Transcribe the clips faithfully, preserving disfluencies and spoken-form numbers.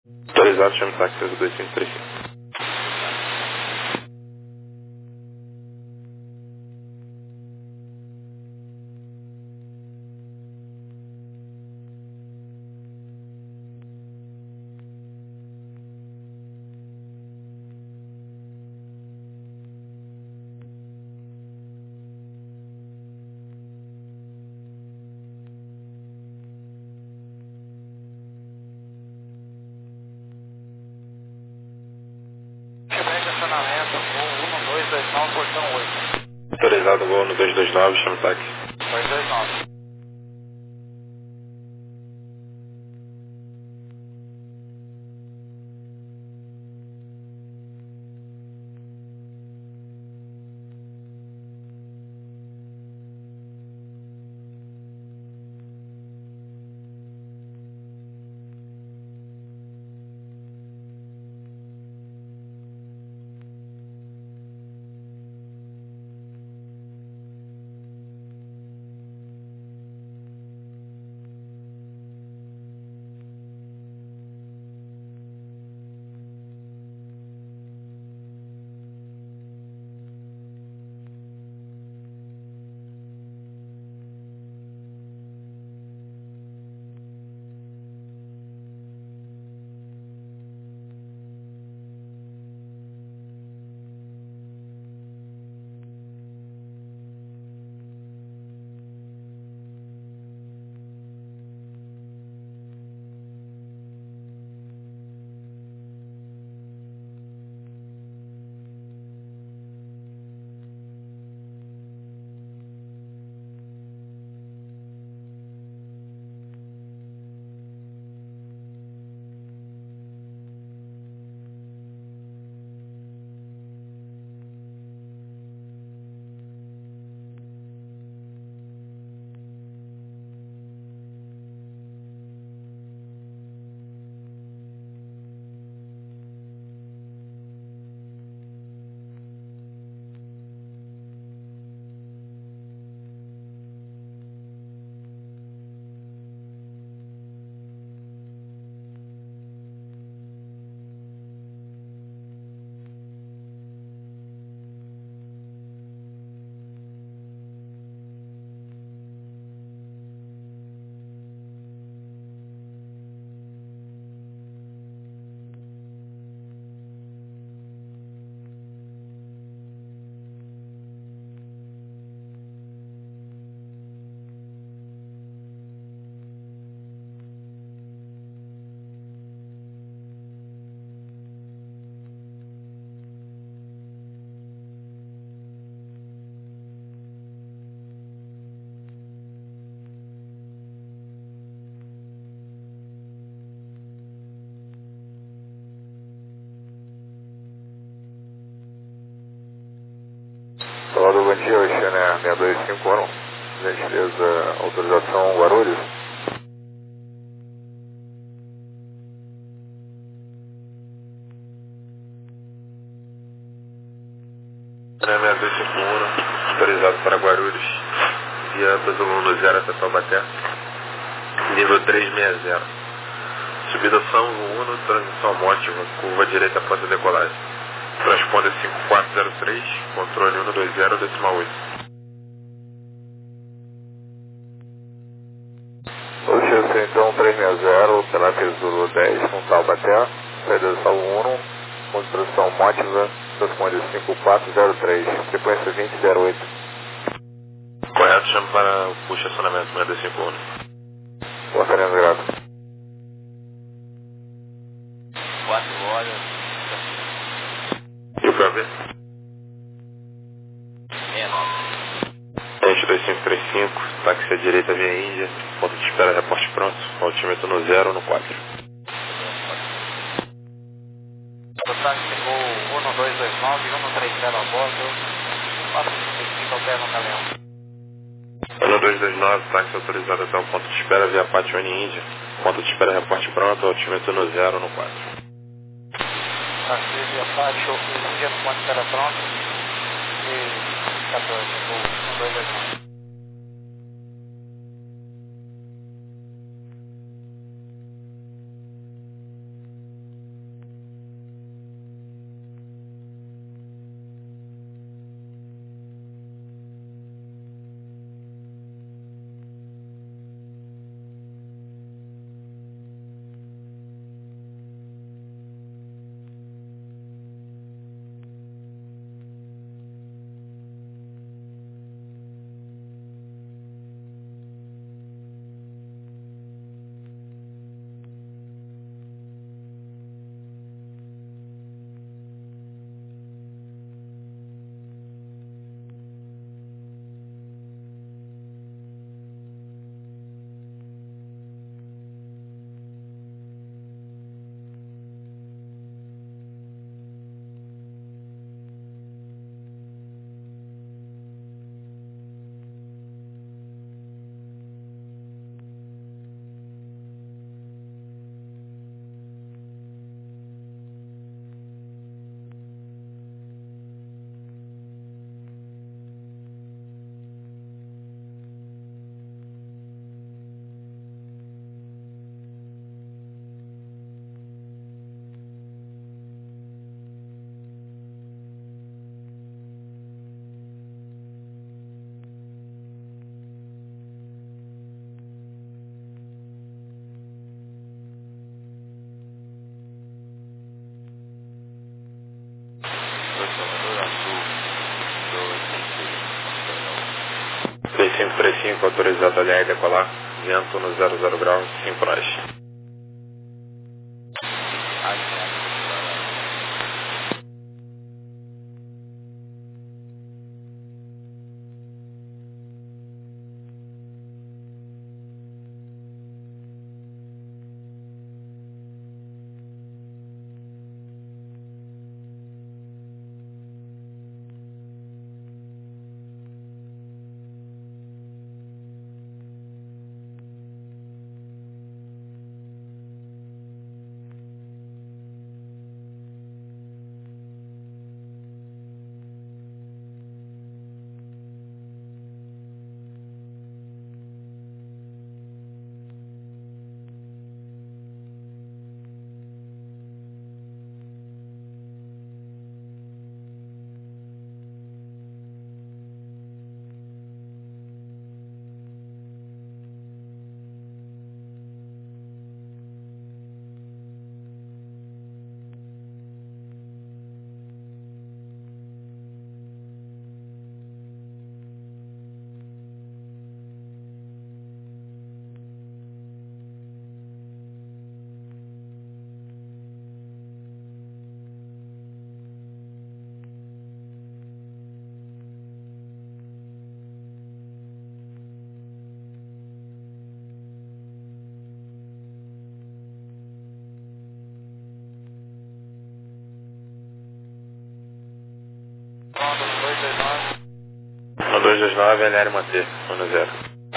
Autorizado, chame o táxi dois cinco três cinco. Tiver estacionamento, voo um dois dois nove, portão oito. Autorizado, voo no dois dois nove, chame o táxi. dois dois nove. Olá, bom dia, Oceana seis dois cinco um, gentileza, autorização Guarulhos. seis dois cinco um, autorizado para Guarulhos, via Brasil zero até Taubaté, nível trezentos e sessenta. Subida São Uno, transmissão mótiva, curva direita após a decolagem. Transponder cinco quatro zero três, controle cento e vinte, decimal oito. Oceana então trezentos e sessenta, Pelates Zulu dez, com Taubaté, saída São Uno, construção mótiva, transponder cinco quatro zero três, frequência vinte zero oito. Correto, chame para o puxa acionamento seis dois cinco um. Portaremos grato. quatro horas. E o P V? sessenta e nove. Tente dois cinco três cinco, táxi à direita via Índia, ponto de espera, reporte pronto, altímetro no zero no quatro. O táxi voo um dois dois nove, um três zero a bordo, quatro cinco cinco ao no Galeão. um dois dois nove, táxi autorizado até o ponto de espera via Patione Índia, ponto de espera, reporte pronto, altímetro no zero no quatro. Táxi via Pátio Índia no ponto de espera pronto, e quatorze, voo um dois dois nove. cinco três cinco, autorizado a L R decolar, vento no zero zero graus, cinco nós. No dois dois nove, L R manter, um no zero.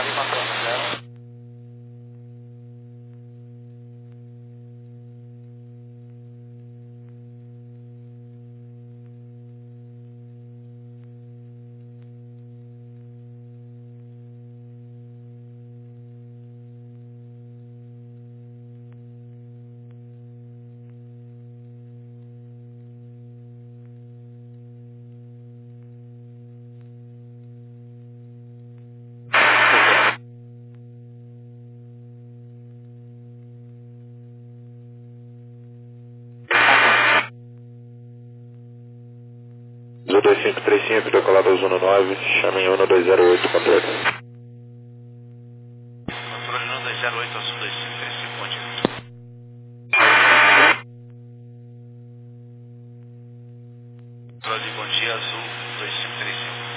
dois cinco três cinco, decolado ao Uno nove, chamem Uno dois zero oito, controle. Controle Uno dois zero oito, Azul dois cinco três cinco, bom dia. Controle, bom dia, Azul dois cinco três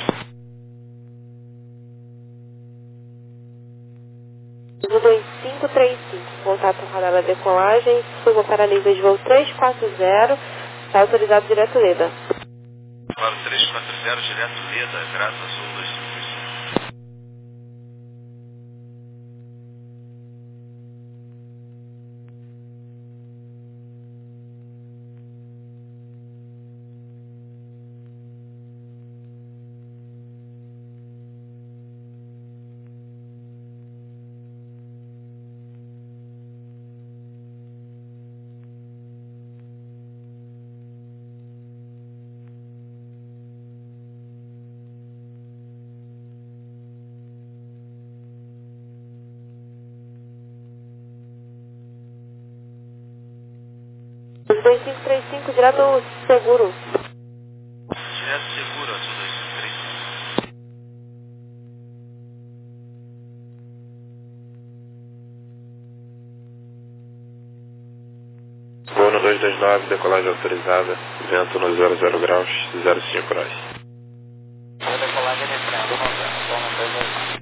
cinco. Azul dois cinco três cinco, contato radar da decolagem, suba para a nível de voo três quatro zero, está autorizado direto Leda. Para o três quatro zero, direto Leda, Graça Azul dois cinco três cinco. dois cinco três cinco, direto seguro. Direto seguro, Azul dois cinco três cinco. Voo no dois dois nove, decolagem autorizada, vento no zero zero graus, zero cinco nós. A decolagem iniciando, vamos ver, então no dois dois nove.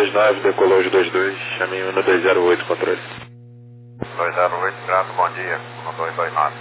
dois nove, decolou os dois dois, chamei um dois zero oito, controle. dois zero oito, grato, bom dia, um dois dois nove.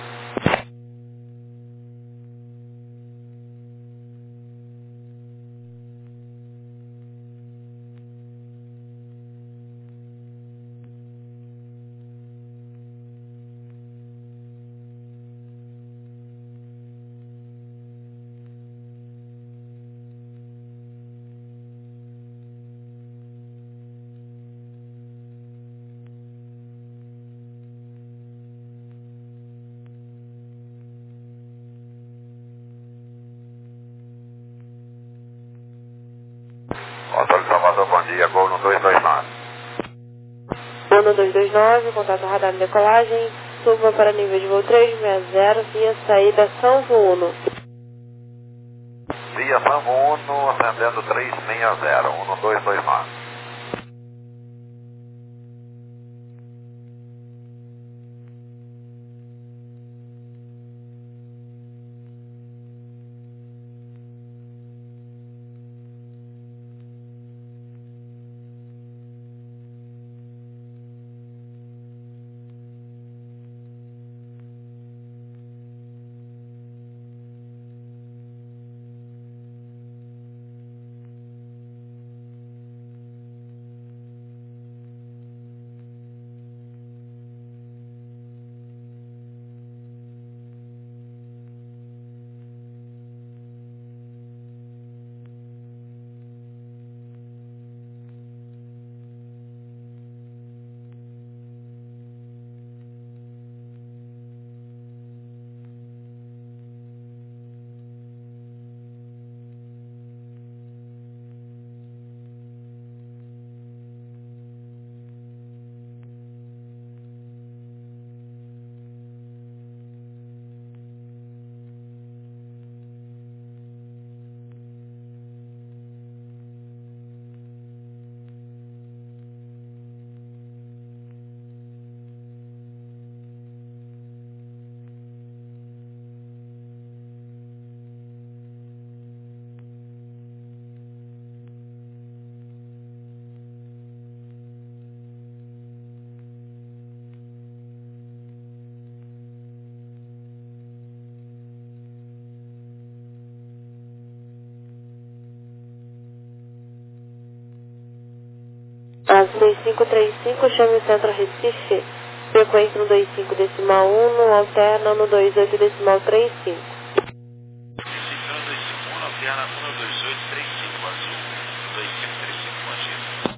Controle Salvador, bom dia, gol no dois dois nove. Gol no dois dois nove, contato radar de decolagem, suba para nível de voo três seis zero via saída Sanvo Uno. Via Sanvo Uno, acendendo três seis zero, um dois dois nove. A seis cinco três cinco, chame o centro Recife, frequência no dois cinco decimal um, no alterna no dois oito decimal trinta e cinco. Recife no dois cinco um, alterna um dois oito três cinco, azul, dois cinco três cinco, bom dia.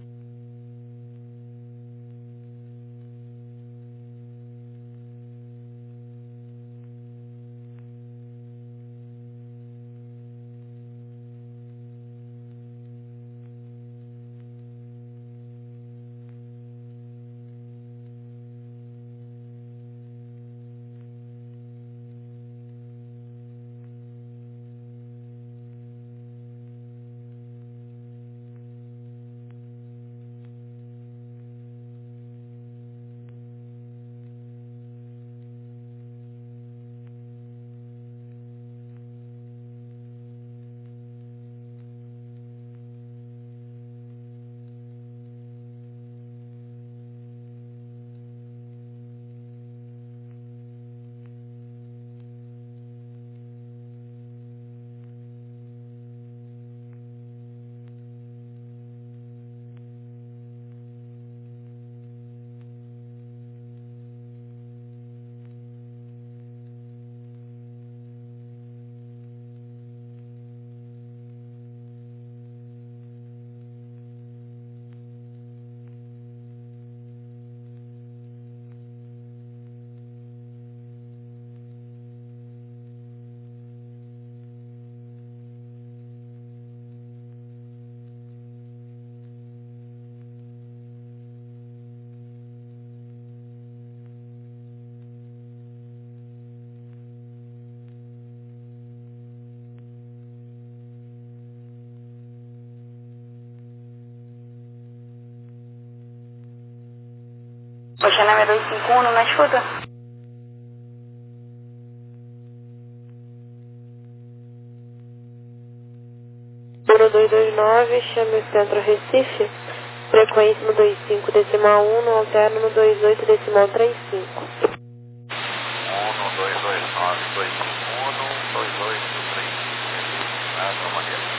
Oceanâmia dois cinco um, não escuta? um dois dois nove, chame o centro Recife, Frequência no dois cinco decimal um, no alterno no dois oito decimal trinta e cinco. um, dois dois nove, dois cinco um, dois oito três cinco. Ah, tá maneiro.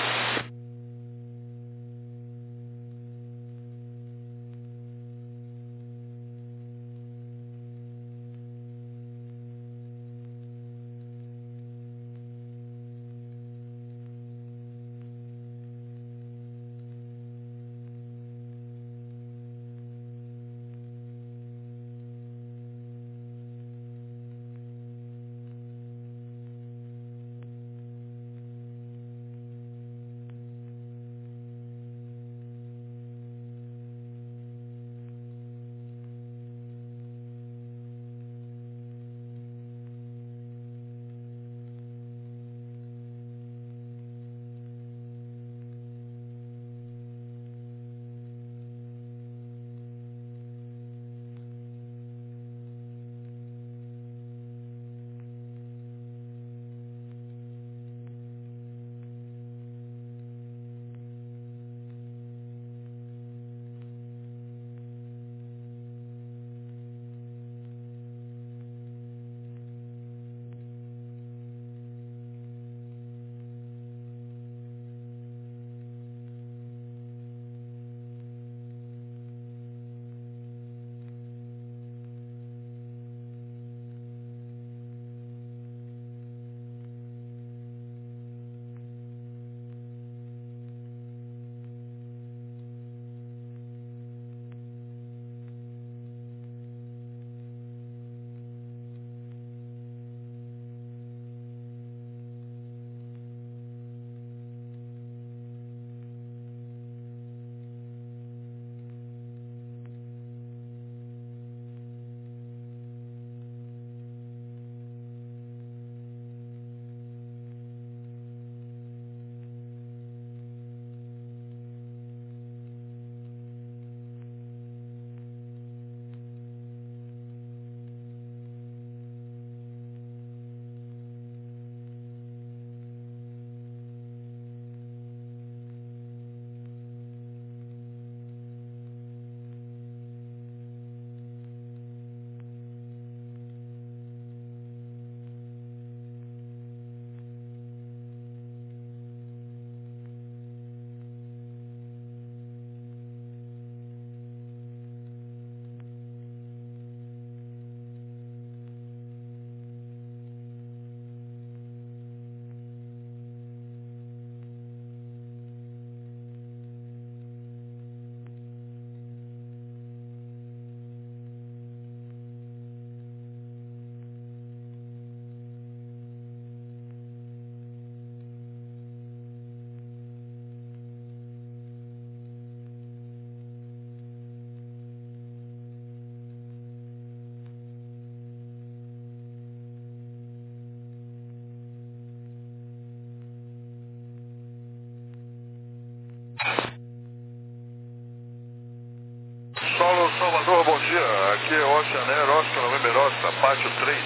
Solo Salvador, bom dia. Aqui é Oceaner, Oscar November Oscar, pátio três.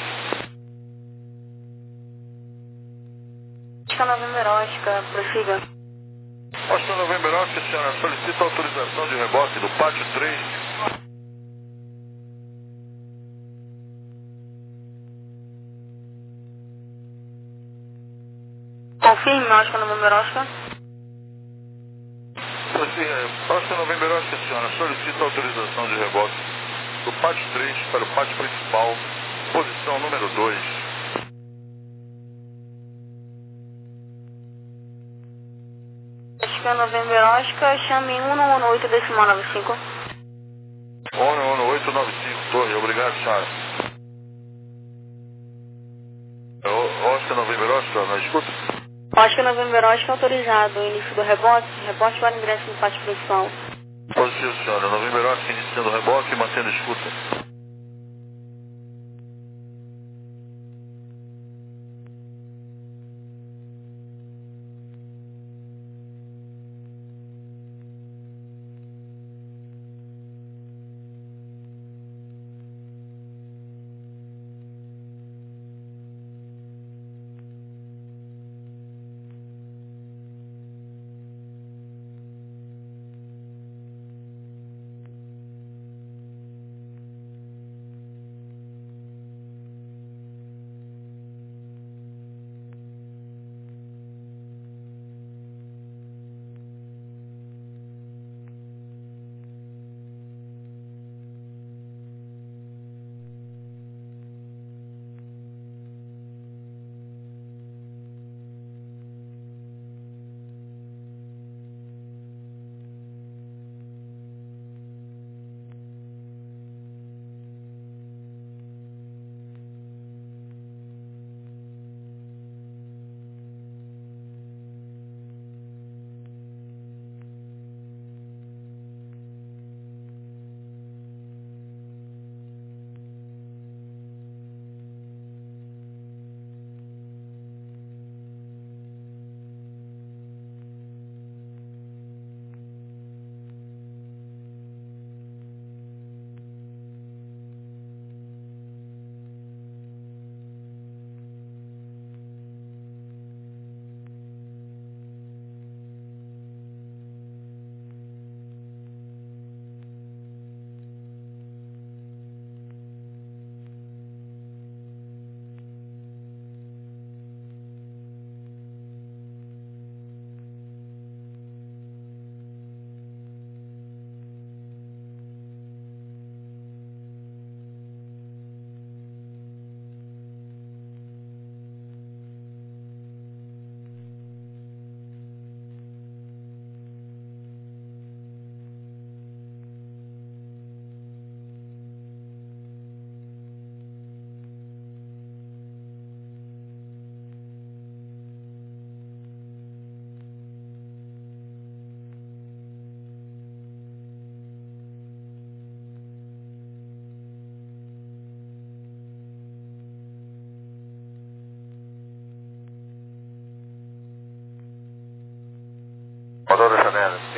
Oscar November Oscar, prossiga. Oscar November Oscar, senhora, solicita autorização de reboque do pátio três. Confirme, Oscar November Oscar. Oscar November Oscar, senhora, solicita autorização de reboque do pátio três para o pátio principal, posição número dois. Oscar November Oscar, chame um um oito decimal nove cinco. um um oito nove cinco, torre, obrigado, senhora. Oscar November Oscar, não escuta? Oscar November Oscar autorizado, início do rebote, rebote para ingresso no pátio principal. Positivo, senhora. November Oscar iniciando o reboque e mantendo escuta.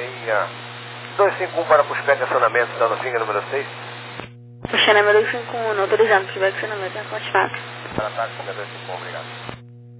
linha dois cinco um para puxar de acionamento, dando fim número seis. Puxando número dois cinco um, autorizado puxar de acionamento, é pode falar. Para ataque, dois cinco um, obrigado.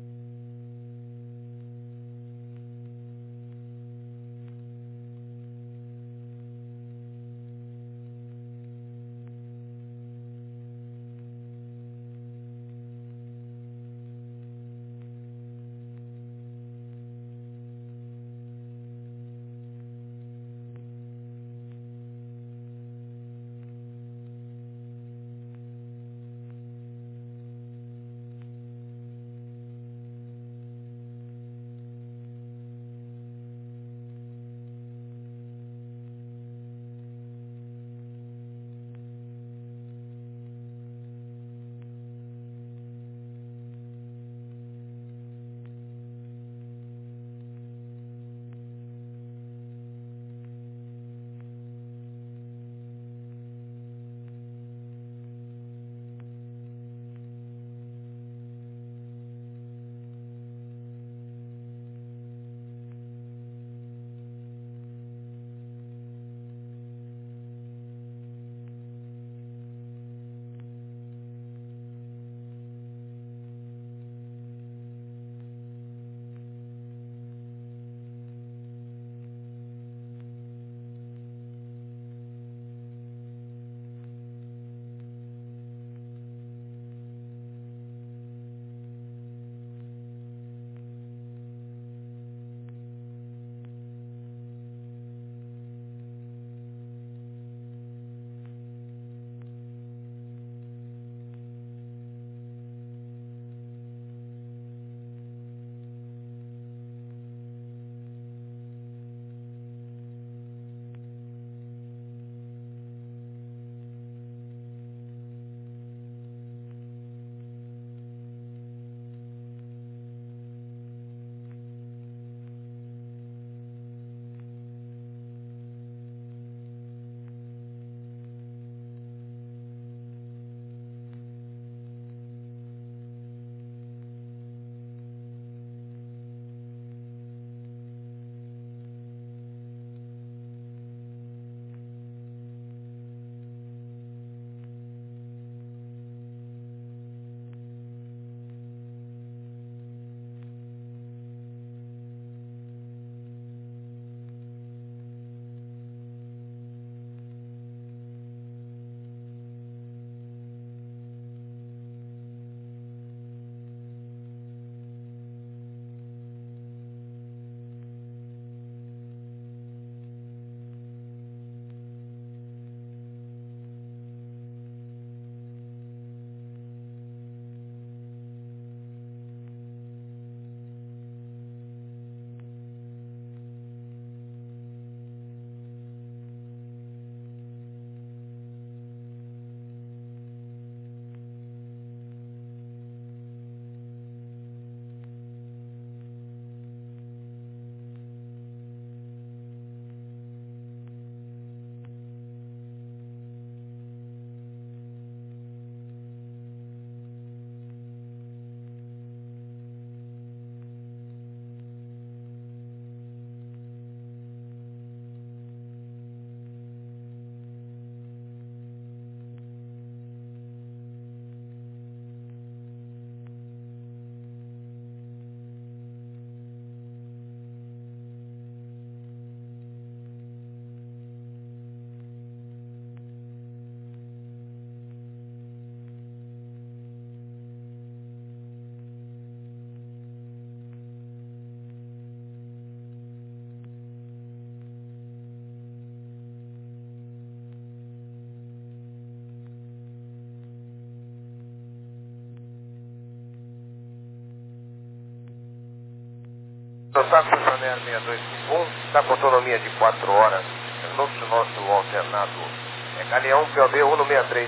Total Santander seis dois cinco um, está com autonomia de quatro horas, no nosso alternado. É Galeão P O B um seis três.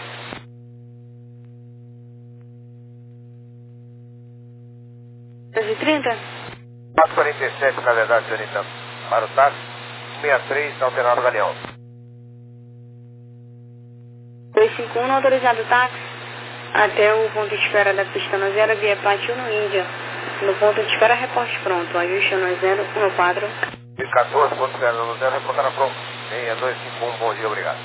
doze e trinta? quatro quarenta e sete, na verdade, senhorita. Para o táxi, sessenta e três, alternado Galeão. dois cinco um, autorizado táxi até o ponto de espera da pista no zero, via Pátio no Índia. No ponto de espera, reporte pronto. Ajuste no zero um quatro. E quatorze ponto zero zero, reportar a pronto. seis dois cinco um, bom dia, obrigado.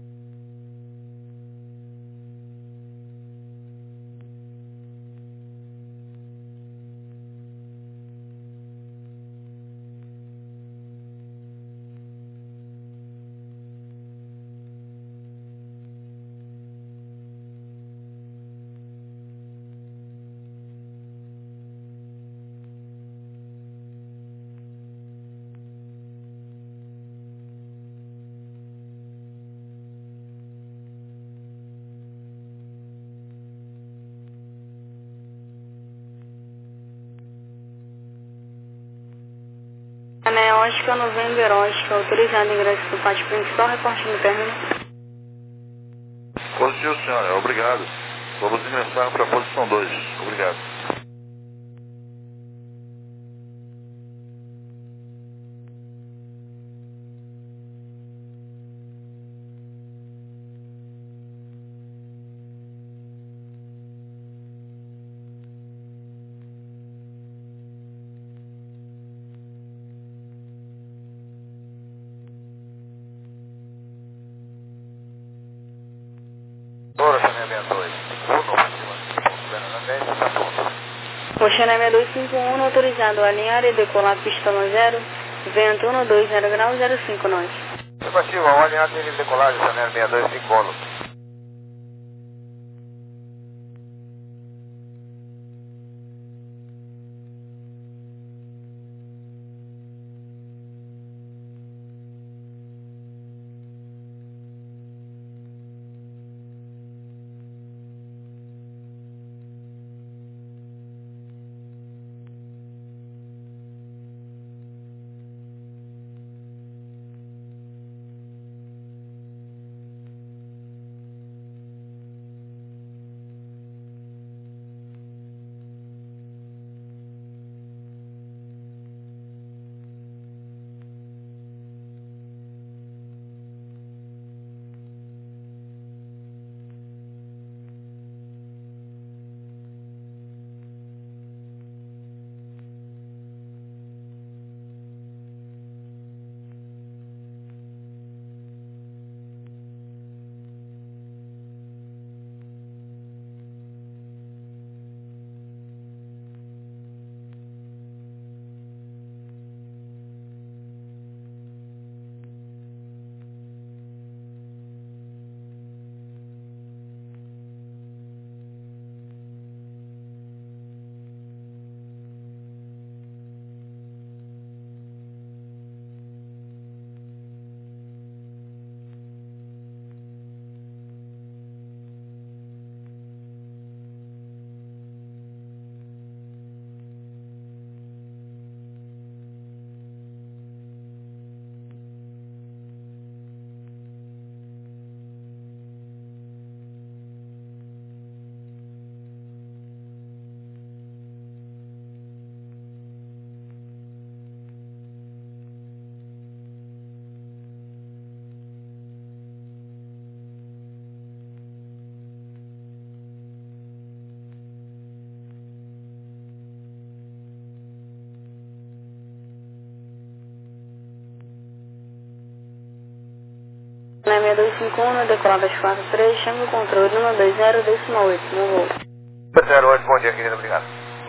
Né, Oscar November Oscar, autorizado ingresso do pátio principal, reporte no término. Positivo, senhora. Obrigado. Vamos ingressar para a posição dois. Obrigado. Oceana sessenta e dois cinquenta e um, autorizado a alinhar e decolar pista no zero, vento um dois zero graus, zero cinco nós. Afirmativo, ao alinhar de decolagem, Oceana sessenta e dois cinquenta e um. Na sessenta e dois cinquenta e um, decolada às quatro três, chame o controle um dois zero, decimal oito, no voo. zero oito, bom dia, querido, obrigado.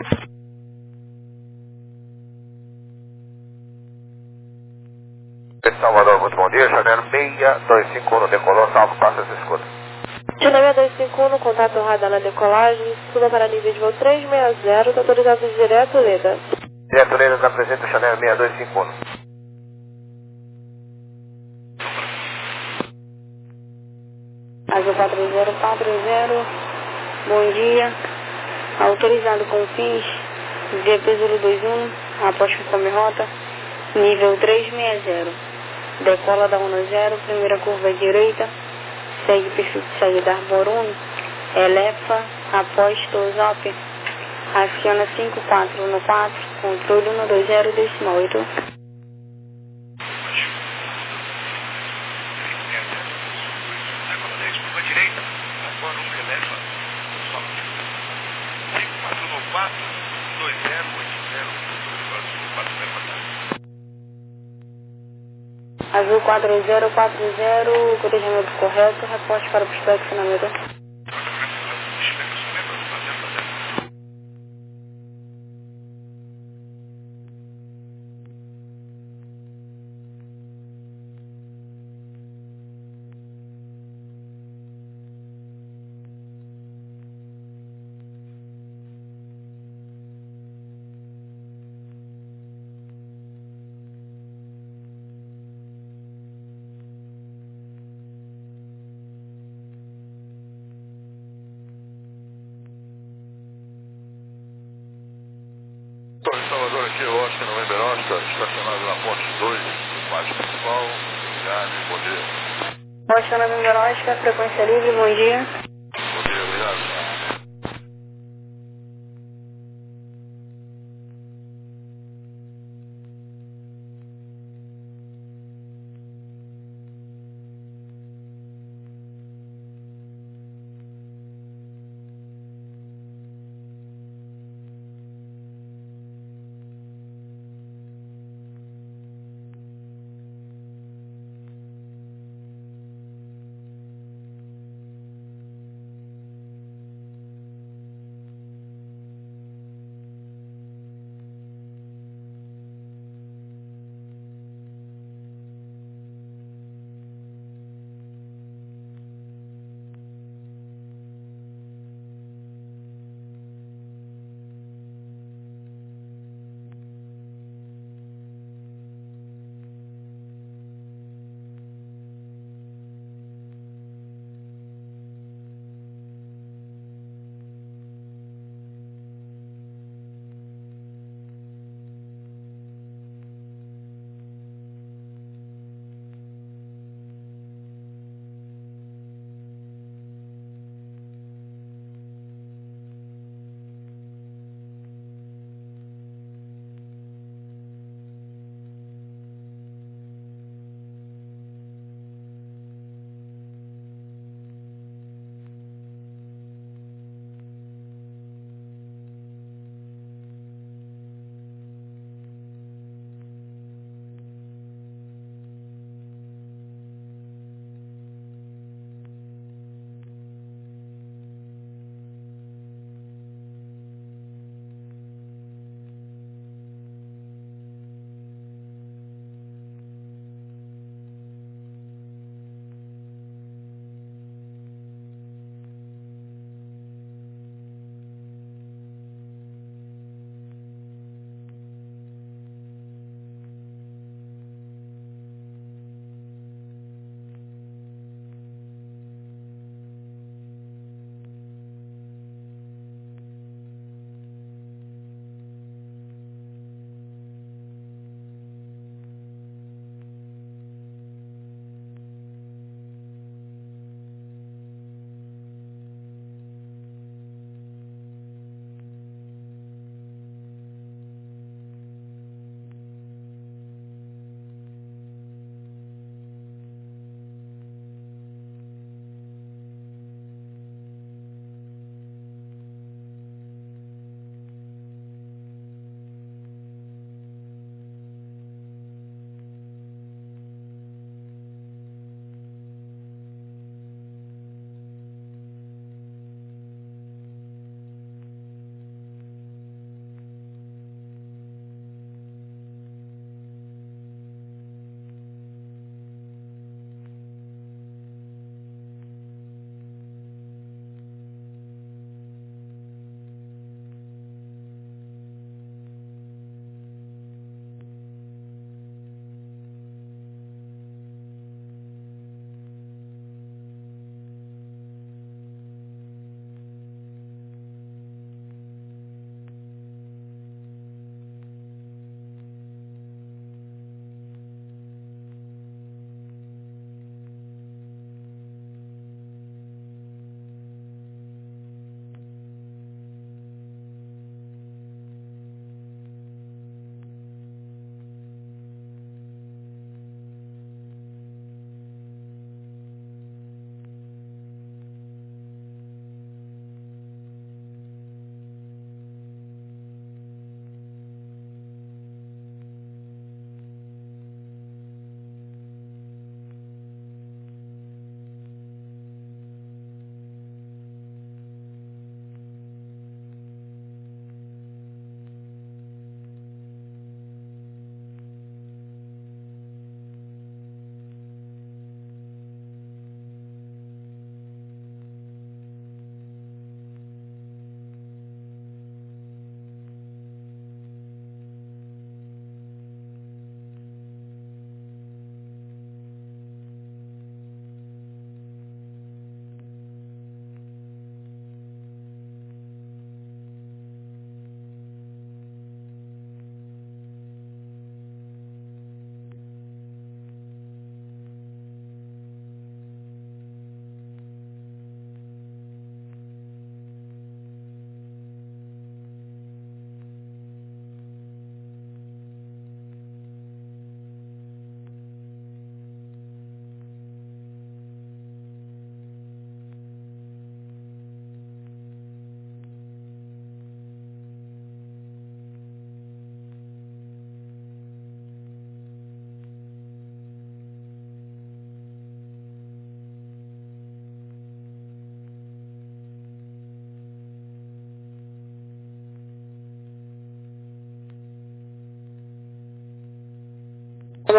Salvador, muito bom dia, Chanel seis dois cinco um, decolou, salvo, passa essa escuta. Chanel seis dois cinco um, contato radar na decolagem, suba para nível de voo trezentos e sessenta, está autorizado direto, Leda. Direto, Leda, está presente o Chanel seis dois cinco um. Azul quatro zero quatro zero, bom dia, autorizado com fins, V P zero dois um, após conforme rota, nível trezentos e sessenta, decola da um zero, primeira curva à direita, segue perfil de saída Arborum, Elefa, após Tosop, aciona cinco quatro um quatro, controle um dois zero, decimal oito. Azul quatro zero quatro zero, corrigimento correto, reporte para o pistão de finamento. Torre Salvador aqui, Oscar November Oscar, estacionado na ponte dois, do pátio principal. Obrigado e bom dia. Oscar November Oscar, frequência livre, bom dia. Bom dia, obrigado.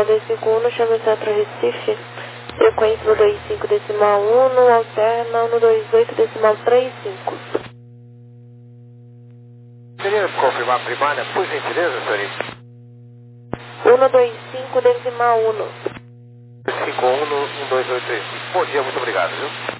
dois cinco um, chama o Centro Recife, frequência no dois cinco decimal um, alterna no dois oito decimal trinta e cinco. Seria confirmar a primária, por gentileza, senhorita? um dois cinco decimal um. cinco um um dois oito três cinco. Bom dia, muito obrigado, viu?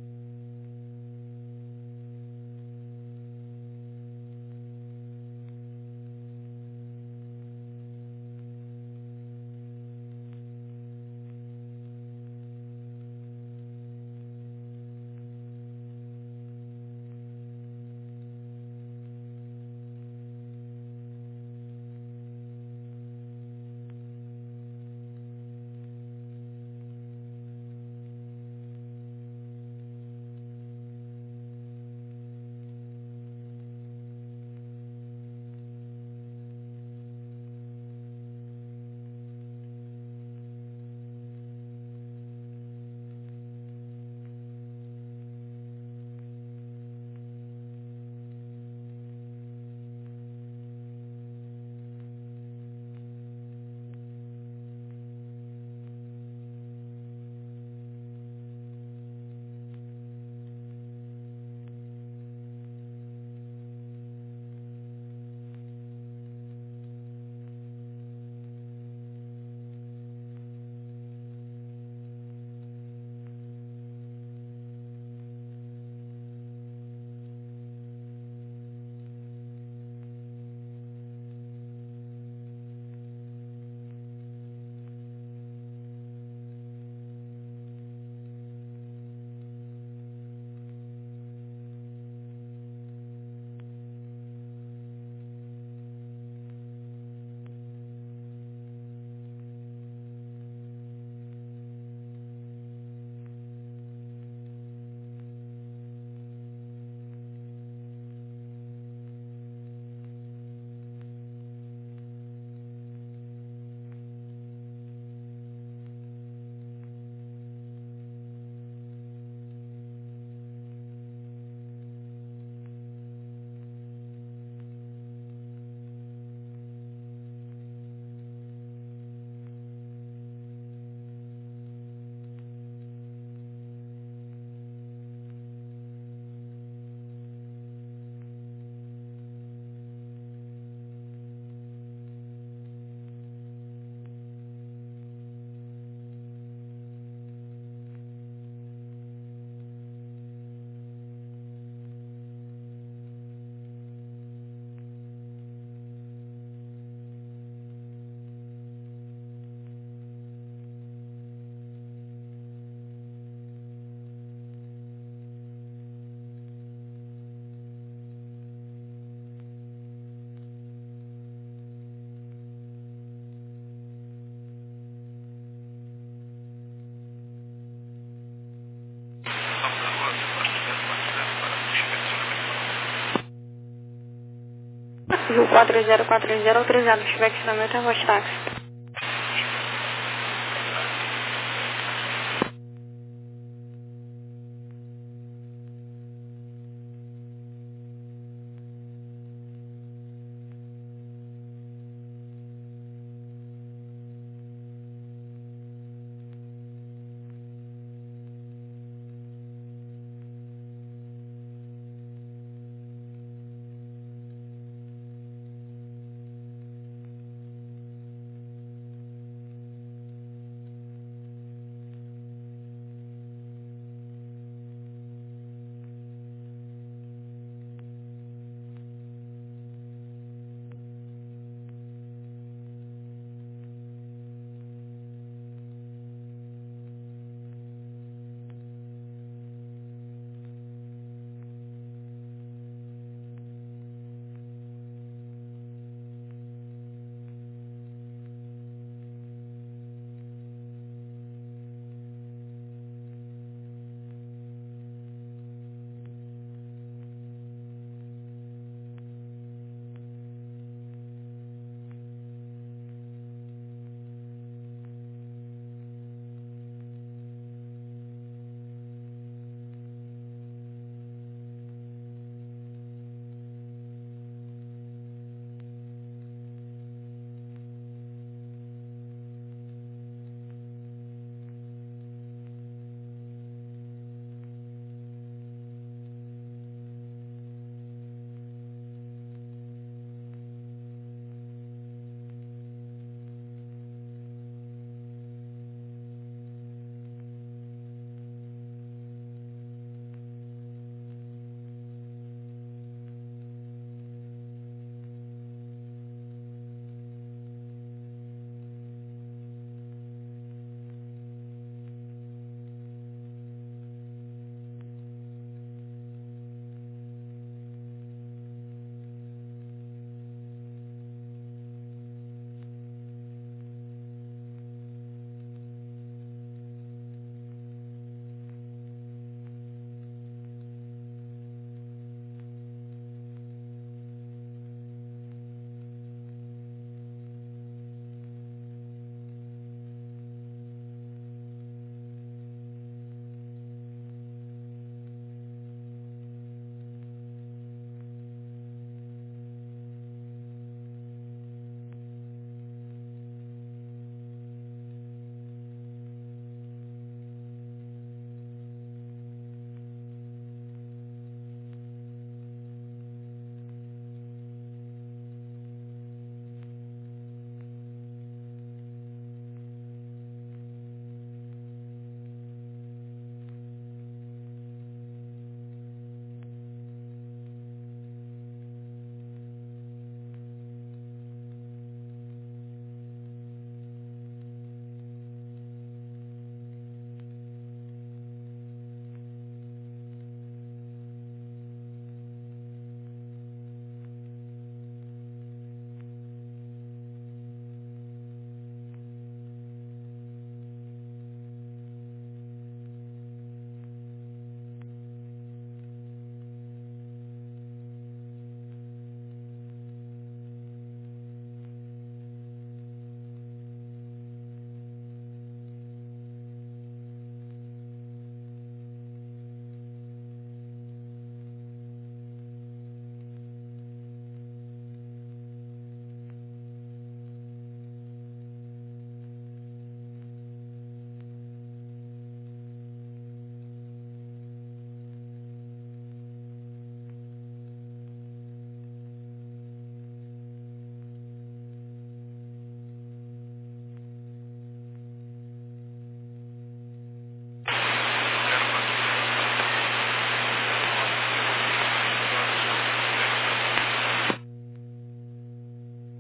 Rio quatro zero quatro zero, autorizado, feedback instrumento é voz táxi.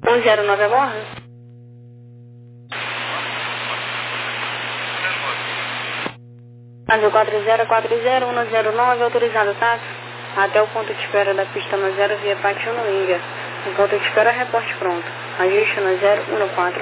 um zero nove aguarda. Azul quatro zero quatro zero um zero nove, autorizado táxi até o ponto de espera da pista no zero via Pátio no Índia. O ponto de espera, reporte pronto. Ajuste no zero um quatro.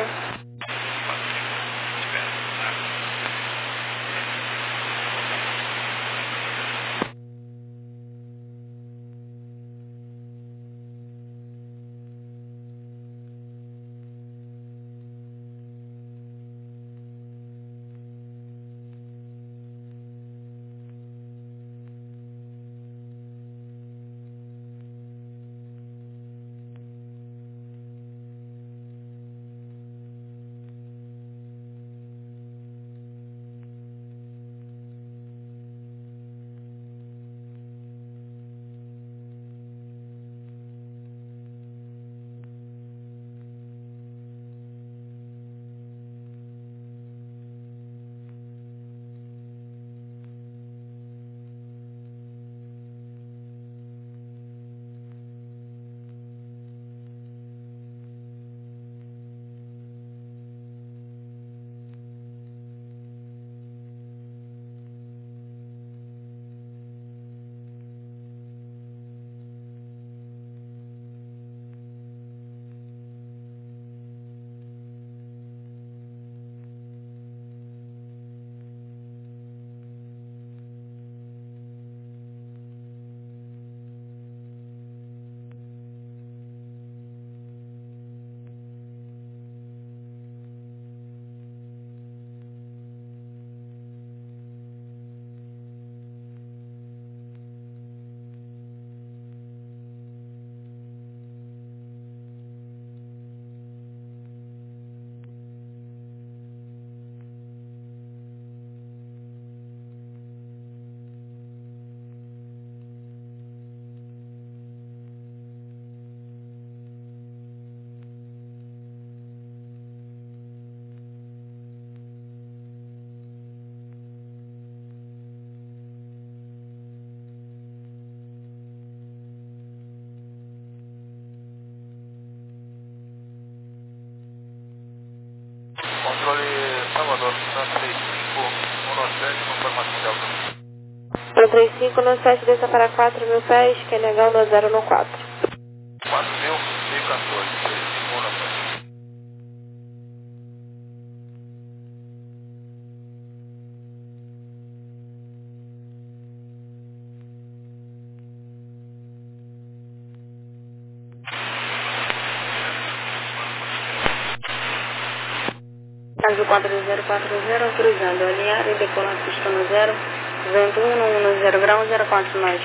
Salvador, três cinco um sete, confirmação Delta. um três cinco um sete, desça para quatro mil pés, que é legal no zero no quatro. quatro mil e quatorze, três cinco um sete. Azul quatro zero quatro zero, autorizado a alinhar e decolar a pista no zero, vento um no zero grau, zero quatro nós.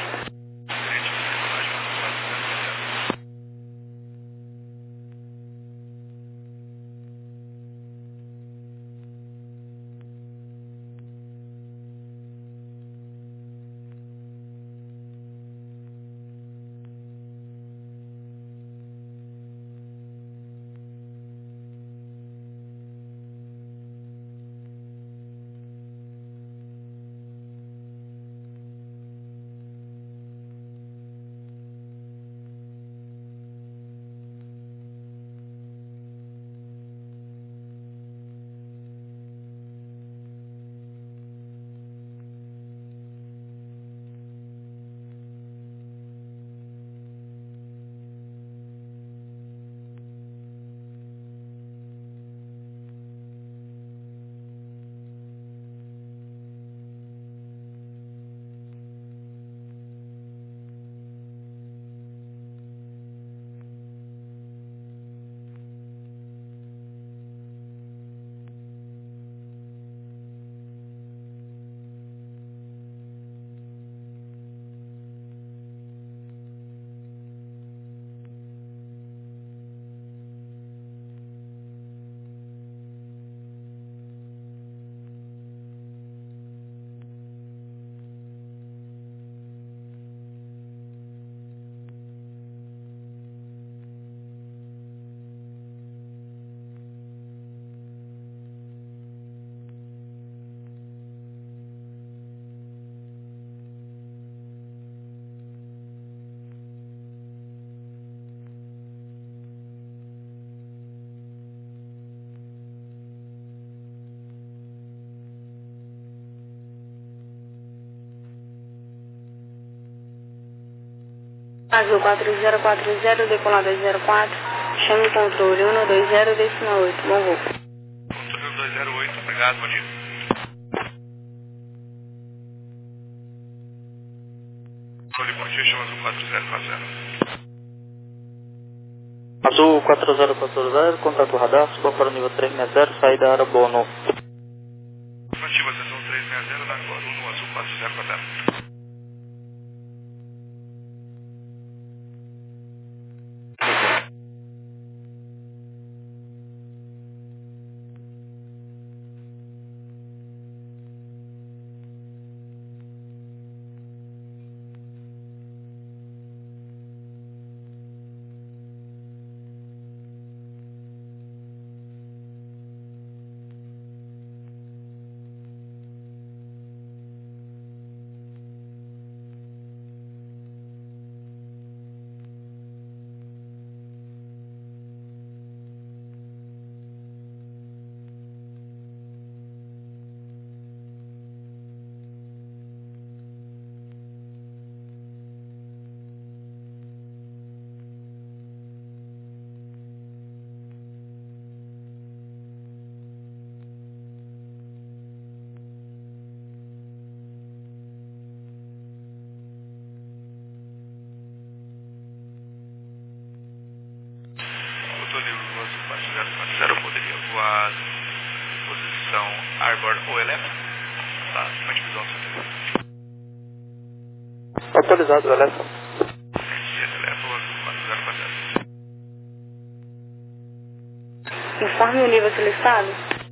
Azul quatro zero quatro zero, decolar dois zero quatro, chame controle um dois zero, decimal oito, bom voo. Controle um dois zero oito, obrigado, bom dia. Controle, bom dia, chama Azul quatro zero quatro zero. Azul quatro zero quatro zero, contato radar, suba para o nível três seis zero, saída Arabono. Afirmativa, atenção três seis zero, da Guaru no Azul quatro zero quatro zero. Poderia voar posição Arbor ou Elef? Tá, acima de visão certeza. Autorizado, Elef. Elef ou Azul quatro zero quatro zero. Informe o nível solicitado.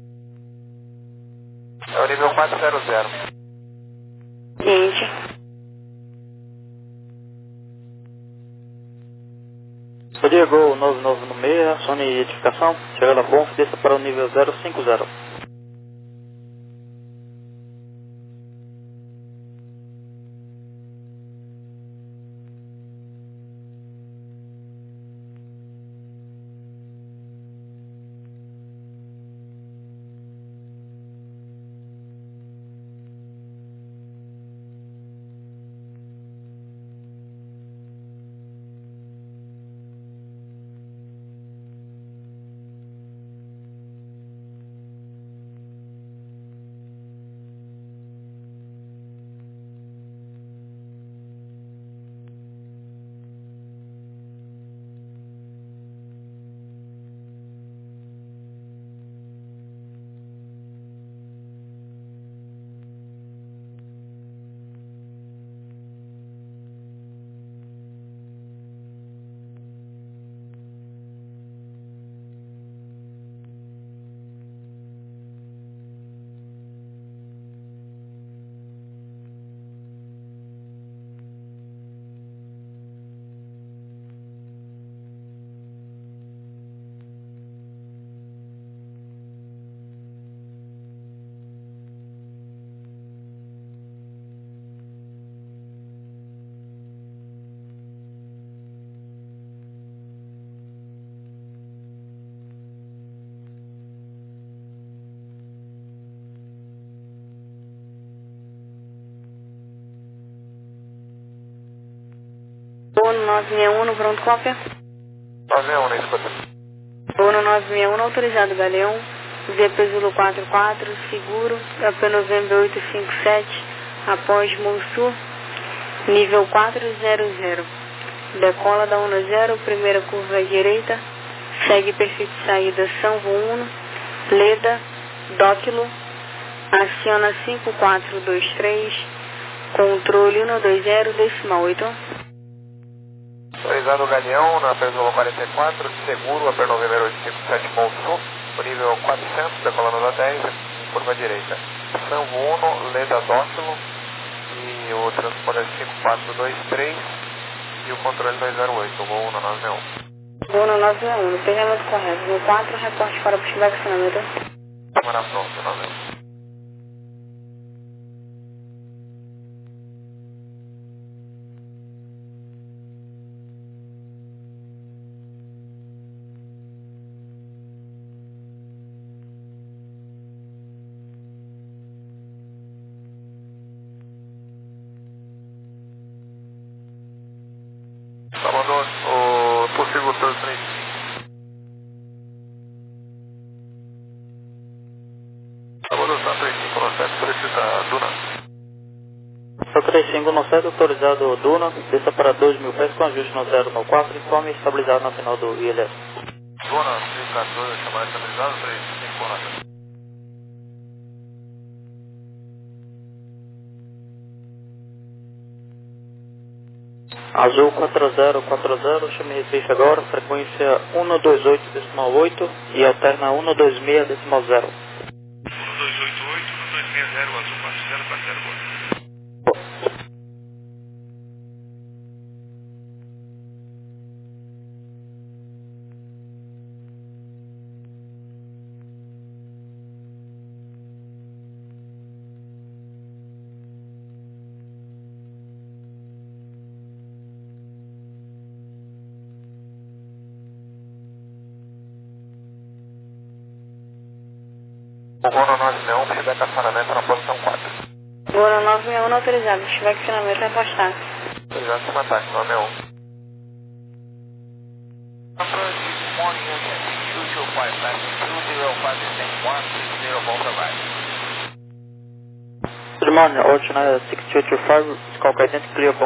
É o nível quatro zero zero. Gente. Diego nove nove no meio, acione identificação, chegando a bom, desça para o nível zero cinco zero. Bono nove seis um, pronto, cópia. nove seis um, na escuta. Bono nove seis um, autorizado, Galeão. V P Zulu quatro quatro, seguro. A P Novembro oito cinco sete, após Monsul, nível quatro zero zero. Decola da um zero, primeira curva à direita. Segue perfil de saída São Vuno, Leda, Dóquilo. Aciona cinco quatro dois três, controle um dois zero, decimal oito. Autorizado o Galeão, na Perzolo quarenta e quatro, seguro, a Novembro oito cinco sete, Monsul, o nível quatrocentos, decolando da dez, curva direita. São Uno, Leda Dócilo, e o transponder cinco quatro dois três, e o controle dois zero oito, voo um nove seis um. Bono nove seis um, pegamento correto, no quatro, reporte para o pushback acionamento. Câmara pronta, nove seis um. Evolutor três cinco. Evolução três cinco no sete, solicita Duna. Só três cinco no sete, autorizado Duna, desça para dois mil pés com ajuste no zero no quatro, informe estabilizado na final do I L S. Duna, três quatorze, chamada estabilizada, três cinco no sete. Azul quatro zero quatro zero, chame Recife agora, frequência um dois oito decimal oito e alterna um dois seis decimal zero. um dois oito oito, um dois seis zero, Azul quatro zero quatro zero, boa. Gono nove seis um, feedback acionamento na posição quatro. Gono nove seis um autorizado, feedback acionamento afastado. Autorizado cima ataque, nove seis um. Approach, good morning, U T C two two five, passing two zero five, descent one six zero, Volta right. Good morning, Altitude six two two five, Squawk Identity Clear.